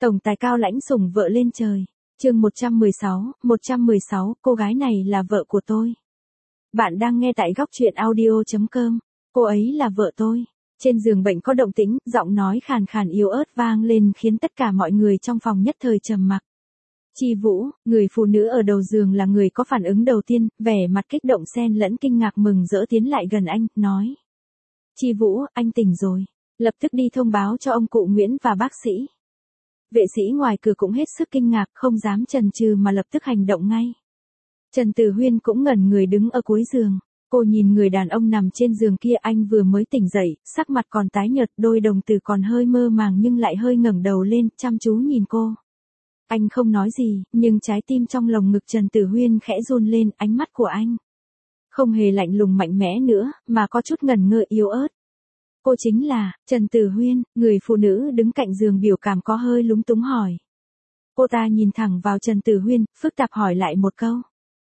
Tổng tài cao lãnh sủng vợ lên trời. Chương 116, cô gái này là vợ của tôi. Bạn đang nghe tại góc truyện audio.com. Cô ấy là vợ tôi. Trên giường bệnh có động tĩnh, giọng nói khàn khàn yếu ớt vang lên khiến tất cả mọi người trong phòng nhất thời trầm mặc. Chi Vũ, người phụ nữ ở đầu giường là người có phản ứng đầu tiên, vẻ mặt kích động xen lẫn kinh ngạc mừng rỡ tiến lại gần anh, nói. Chi Vũ, anh tỉnh rồi. Lập tức đi thông báo cho ông cụ Nguyễn và bác sĩ. Vệ sĩ ngoài cửa cũng hết sức kinh ngạc, không dám chần chừ mà lập tức hành động ngay. Trần Tử Huyên cũng ngẩn người đứng ở cuối giường. Cô nhìn người đàn ông nằm trên giường kia, anh vừa mới tỉnh dậy, sắc mặt còn tái nhợt, đôi đồng tử còn hơi mơ màng nhưng lại hơi ngẩng đầu lên, chăm chú nhìn cô. Anh không nói gì, nhưng trái tim trong lồng ngực Trần Tử Huyên khẽ run lên, ánh mắt của anh không hề lạnh lùng mạnh mẽ nữa, mà có chút ngần ngơ yếu ớt. Cô chính là Trần Tử Huyên, người phụ nữ đứng cạnh giường biểu cảm có hơi lúng túng hỏi. Cô ta nhìn thẳng vào Trần Tử Huyên, phức tạp hỏi lại một câu.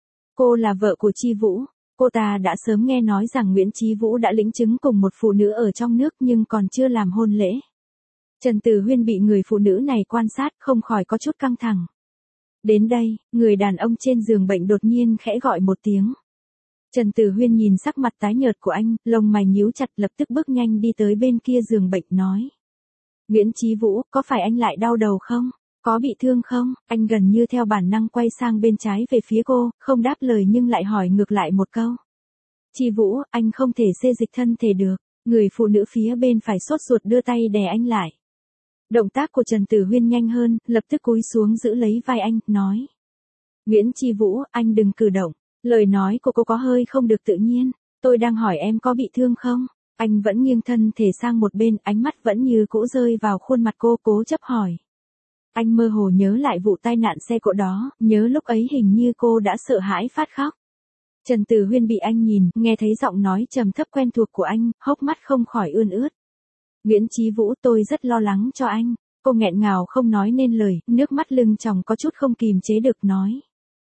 Cô là vợ của Chi Vũ. Cô ta đã sớm nghe nói rằng Nguyễn Chí Vũ đã lĩnh chứng cùng một phụ nữ ở trong nước nhưng còn chưa làm hôn lễ. Trần Tử Huyên bị người phụ nữ này quan sát không khỏi có chút căng thẳng. Đến đây, người đàn ông trên giường bệnh đột nhiên khẽ gọi một tiếng. Trần Tử Huyên nhìn sắc mặt tái nhợt của anh, lông mày nhíu chặt, lập tức bước nhanh đi tới bên kia giường bệnh nói. Nguyễn Chí Vũ, có phải anh lại đau đầu không? Có bị thương không? Anh gần như theo bản năng quay sang bên trái về phía cô, không đáp lời nhưng lại hỏi ngược lại một câu. Chi Vũ, anh không thể xê dịch thân thể được. Người phụ nữ phía bên phải sốt ruột đưa tay đè anh lại. Động tác của Trần Tử Huyên nhanh hơn, lập tức cúi xuống giữ lấy vai anh, nói. Nguyễn Chi Vũ, anh đừng cử động. Lời nói của cô có hơi không được tự nhiên. Tôi đang hỏi em có bị thương không? Anh vẫn nghiêng thân thể sang một bên, ánh mắt vẫn như cũ rơi vào khuôn mặt cô, cố chấp hỏi. Anh mơ hồ nhớ lại vụ tai nạn xe cộ đó, nhớ lúc ấy hình như cô đã sợ hãi phát khóc. Trần Tử Huyên bị anh nhìn, nghe thấy giọng nói trầm thấp quen thuộc của anh, hốc mắt không khỏi ươn ướt. Nguyễn Chí Vũ, tôi rất lo lắng cho anh. Cô nghẹn ngào không nói nên lời, nước mắt lưng tròng có chút không kìm chế được nói.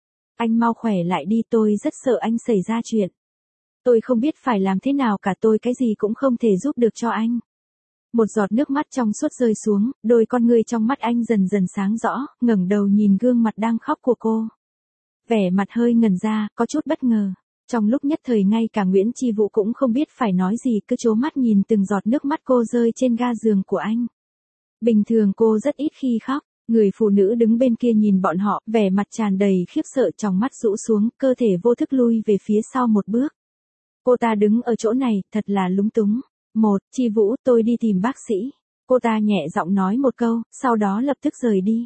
Anh mau khỏe lại đi, tôi rất sợ anh xảy ra chuyện. Tôi không biết phải làm thế nào cả, tôi cái gì cũng không thể giúp được cho anh. Một giọt nước mắt trong suốt rơi xuống, đôi con ngươi trong mắt anh dần dần sáng rõ, ngẩng đầu nhìn gương mặt đang khóc của cô. Vẻ mặt hơi ngẩn ra, có chút bất ngờ. Trong lúc nhất thời ngay cả Nguyễn Chi Vũ cũng không biết phải nói gì, cứ trố mắt nhìn từng giọt nước mắt cô rơi trên ga giường của anh. Bình thường cô rất ít khi khóc. Người phụ nữ đứng bên kia nhìn bọn họ, vẻ mặt tràn đầy khiếp sợ, trong mắt rũ xuống, cơ thể vô thức lui về phía sau một bước. Cô ta đứng ở chỗ này, thật là lúng túng. Chi Vũ, tôi đi tìm bác sĩ. Cô ta nhẹ giọng nói một câu, sau đó lập tức rời đi.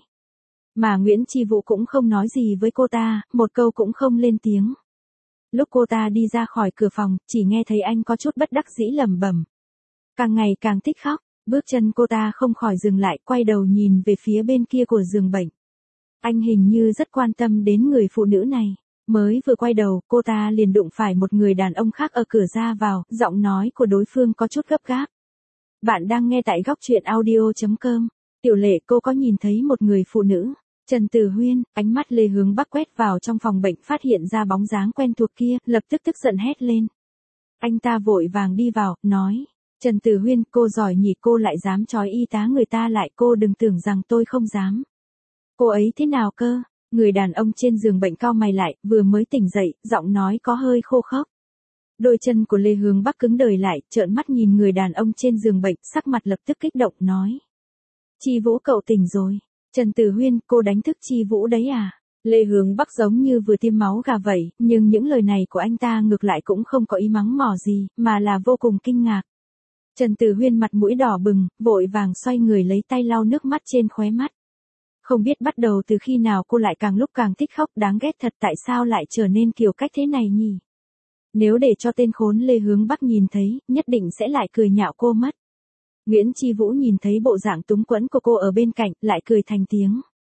Mà Nguyễn Chi Vũ cũng không nói gì với cô ta, một câu cũng không lên tiếng. Lúc cô ta đi ra khỏi cửa phòng, chỉ nghe thấy anh có chút bất đắc dĩ lẩm bẩm. Càng ngày càng thích khóc. Bước chân cô ta không khỏi dừng lại, quay đầu nhìn về phía bên kia của giường bệnh. Anh hình như rất quan tâm đến người phụ nữ này. Mới vừa quay đầu, cô ta liền đụng phải một người đàn ông khác ở cửa ra vào, giọng nói của đối phương có chút gấp gáp. Bạn đang nghe tại góc truyện audio.com. Tiểu Lệ, cô có nhìn thấy một người phụ nữ. Trần Tử Huyên, ánh mắt Lê Hướng Bắc quét vào trong phòng bệnh, phát hiện ra bóng dáng quen thuộc kia, lập tức tức giận hét lên. Anh ta vội vàng đi vào, nói. Trần Tử Huyên, cô giỏi nhỉ, cô lại dám trói y tá người ta lại, cô đừng tưởng rằng tôi không dám. Cô ấy thế nào cơ? Người đàn ông trên giường bệnh cau mày lại, vừa mới tỉnh dậy, giọng nói có hơi khô khốc. Đôi chân của Lê Hướng Bắc cứng đờ lại, trợn mắt nhìn người đàn ông trên giường bệnh, sắc mặt lập tức kích động, nói. Chi Vũ, cậu tỉnh rồi. Trần Tử Huyên, cô đánh thức Chi Vũ đấy à? Lê Hướng Bắc giống như vừa tiêm máu gà vậy, nhưng những lời này của anh ta ngược lại cũng không có ý mắng mỏ gì, mà là vô cùng kinh ngạc. Trần Tử Huyên mặt mũi đỏ bừng, vội vàng xoay người lấy tay lau nước mắt trên khóe mắt. Không biết bắt đầu từ khi nào cô lại càng lúc càng thích khóc, đáng ghét thật, tại sao lại trở nên kiểu cách thế này nhỉ? Nếu để cho tên khốn Lê Hướng Bắc nhìn thấy, nhất định sẽ lại cười nhạo cô mất. Nguyễn Chi Vũ nhìn thấy bộ dạng túng quẫn của cô ở bên cạnh, lại cười thành tiếng.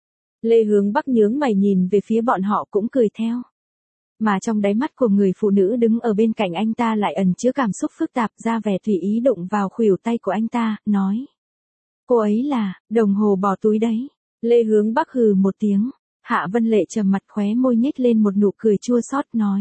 Lê Hướng Bắc nhướng mày nhìn về phía bọn họ cũng cười theo. Mà trong đáy mắt của người phụ nữ đứng ở bên cạnh anh ta lại ẩn chứa cảm xúc phức tạp, ra vẻ tùy ý đụng vào khuỷu tay của anh ta, nói. Cô ấy là, đồng hồ bỏ túi đấy. Lê Hướng Bắc hừ một tiếng. Hạ Vân Lệ trầm mặt, khóe môi nhếch lên một nụ cười chua xót, nói.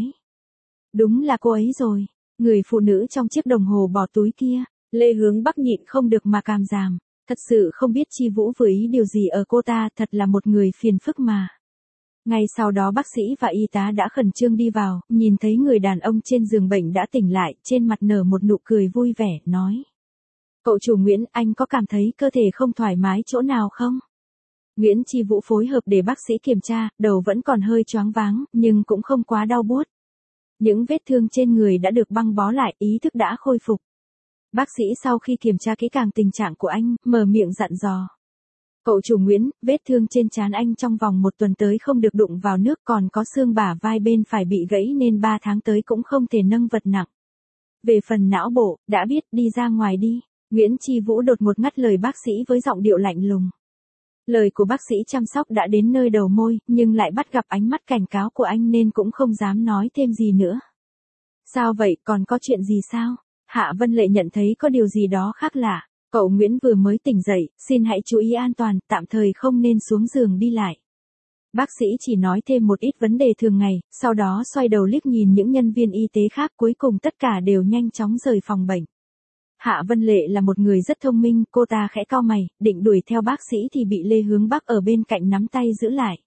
Đúng là cô ấy rồi. Người phụ nữ trong chiếc đồng hồ bỏ túi kia. Lê Hướng Bắc nhịn không được mà cảm giảm. Thật sự không biết Chi Vũ vừa ý điều gì ở cô ta, thật là một người phiền phức mà. Ngay sau đó bác sĩ và y tá đã khẩn trương đi vào, nhìn thấy người đàn ông trên giường bệnh đã tỉnh lại, trên mặt nở một nụ cười vui vẻ, nói. Cậu chủ Nguyễn, anh có cảm thấy cơ thể không thoải mái chỗ nào không? Nguyễn Chi Vũ phối hợp để bác sĩ kiểm tra, đầu vẫn còn hơi choáng váng, nhưng cũng không quá đau buốt. Những vết thương trên người đã được băng bó lại, ý thức đã khôi phục. Bác sĩ sau khi kiểm tra kỹ càng tình trạng của anh, mở miệng dặn dò. Cậu chủ Nguyễn, vết thương trên trán anh trong vòng 1 tuần tới không được đụng vào nước, còn có xương bả vai bên phải bị gãy nên 3 tháng tới cũng không thể nâng vật nặng. Về phần não bộ, đã biết, đi ra ngoài đi. Nguyễn Chi Vũ đột ngột ngắt lời bác sĩ với giọng điệu lạnh lùng. Lời của bác sĩ chăm sóc đã đến nơi đầu môi, nhưng lại bắt gặp ánh mắt cảnh cáo của anh nên cũng không dám nói thêm gì nữa. Sao vậy, còn có chuyện gì sao? Hạ Vân Lệ nhận thấy có điều gì đó khác lạ. Cậu Nguyễn vừa mới tỉnh dậy, xin hãy chú ý an toàn, tạm thời không nên xuống giường đi lại. Bác sĩ chỉ nói thêm một ít vấn đề thường ngày, sau đó xoay đầu liếc nhìn những nhân viên y tế khác, cuối cùng tất cả đều nhanh chóng rời phòng bệnh. Hạ Vân Lệ là một người rất thông minh, cô ta khẽ cau mày, định đuổi theo bác sĩ thì bị Lê Hướng Bắc ở bên cạnh nắm tay giữ lại.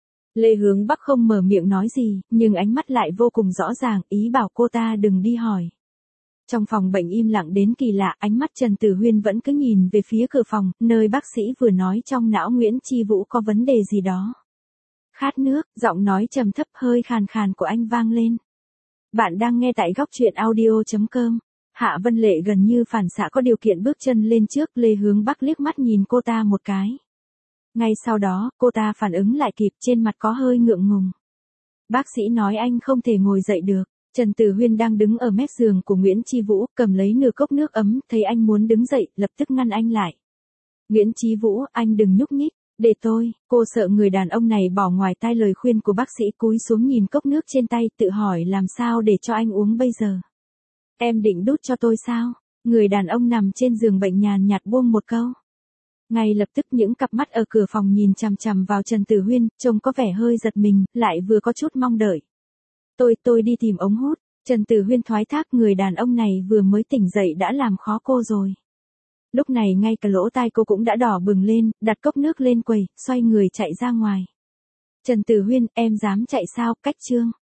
Lê Hướng Bắc không mở miệng nói gì, nhưng ánh mắt lại vô cùng rõ ràng, ý bảo cô ta đừng đi hỏi. Trong phòng bệnh im lặng đến kỳ lạ, ánh mắt Trần Tử Huyên vẫn cứ nhìn về phía cửa phòng, nơi bác sĩ vừa nói trong não Nguyễn Chi Vũ có vấn đề gì đó. Khát nước, giọng nói trầm thấp hơi khàn khàn của anh vang lên. Bạn đang nghe tại góc truyện audio.com. Hạ Vân Lệ gần như phản xạ có điều kiện bước chân lên trước, Lê Hướng Bắc liếc mắt nhìn cô ta một cái. Ngay sau đó, cô ta phản ứng lại kịp, trên mặt có hơi ngượng ngùng. Bác sĩ nói anh không thể ngồi dậy được. Trần Tử Huyên đang đứng ở mép giường của Nguyễn Chi Vũ, cầm lấy nửa cốc nước ấm, thấy anh muốn đứng dậy, lập tức ngăn anh lại. Nguyễn Chi Vũ, anh đừng nhúc nhích, để tôi, cô sợ người đàn ông này bỏ ngoài tai lời khuyên của bác sĩ, cúi xuống nhìn cốc nước trên tay, tự hỏi làm sao để cho anh uống bây giờ. Em định đút cho tôi sao? Người đàn ông nằm trên giường bệnh nhàn nhạt buông một câu. Ngay lập tức những cặp mắt ở cửa phòng nhìn chằm chằm vào Trần Tử Huyên, trông có vẻ hơi giật mình, lại vừa có chút mong đợi. Tôi đi tìm ống hút. Trần Tử Huyên thoái thác, người đàn ông này vừa mới tỉnh dậy đã làm khó cô rồi. Lúc này ngay cả lỗ tai cô cũng đã đỏ bừng lên, đặt cốc nước lên quầy, xoay người chạy ra ngoài. Trần Tử Huyên, em dám chạy sao, cách chương.